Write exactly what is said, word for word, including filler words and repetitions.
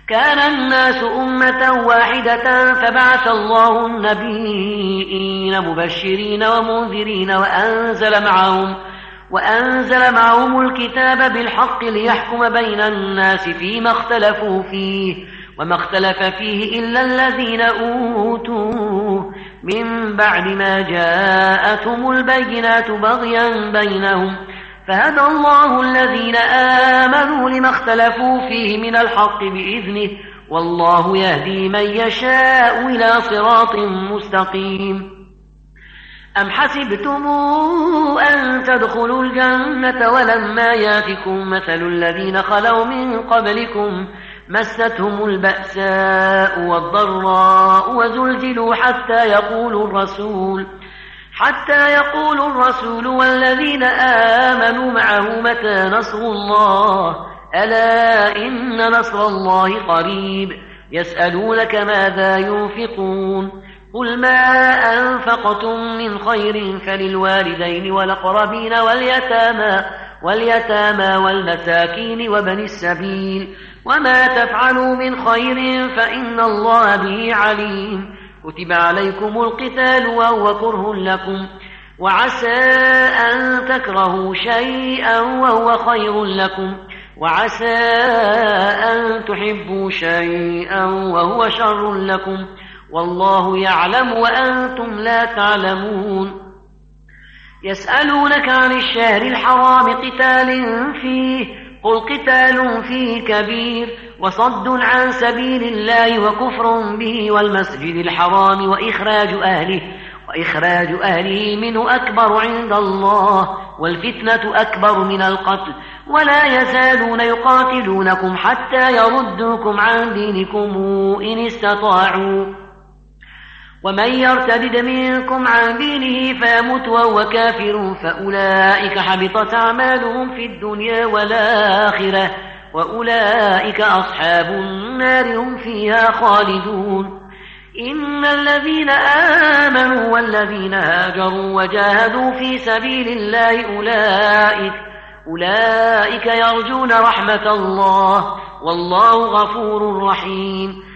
كان الناس أمة واحدة فبعث الله النبيين مبشرين ومنذرين وأنزل معهم وأنزل معهم الكتاب بالحق ليحكم بين الناس فيما اختلفوا فيه وما اختلف فيه إلا الذين أوتوه من بعد ما جاءتهم البينات بغيا بينهم فهدى الله الذين آمنوا لما اختلفوا فيه من الحق بإذنه والله يهدي من يشاء إلى صراط مستقيم. أم حسبتم أن تدخلوا الجنة ولما ياتكم مثل الذين خلوا من قبلكم مستهم البأساء والضراء وزلزلوا حتى يقول الرسول حتى يقول الرسول والذين آمنوا معه متى نصر الله ألا إن نصر الله قريب. يسألونك ماذا ينفقون قل ما أنفقتم من خير فللوالدين والأقربين واليتامى واليتامى والمساكين وبن السبيل وما تفعلوا من خير فإن الله به عليم. كتب عليكم القتال وهو كره لكم وعسى أن تكرهوا شيئا وهو خير لكم وعسى أن تحبوا شيئا وهو شر لكم والله يعلم وأنتم لا تعلمون. يسألونك عن الشهر الحرام قتال فيه قل قتال فيه كبير وصد عن سبيل الله وكفر به والمسجد الحرام وإخراج أهله وإخراج أهله منه أكبر عند الله والفتنة أكبر من القتل ولا يزالون يقاتلونكم حتى يردوكم عن دينكم إن استطاعوا ومن يرتد منكم عن دينه فيمت وهو كافر فأولئك حبطت أعمالهم في الدنيا والآخرة وأولئك أصحاب النار هم فيها خالدون. إن الذين آمنوا والذين هاجروا وجاهدوا في سبيل الله أولئك أولئك يرجون رحمة الله والله غفور رحيم.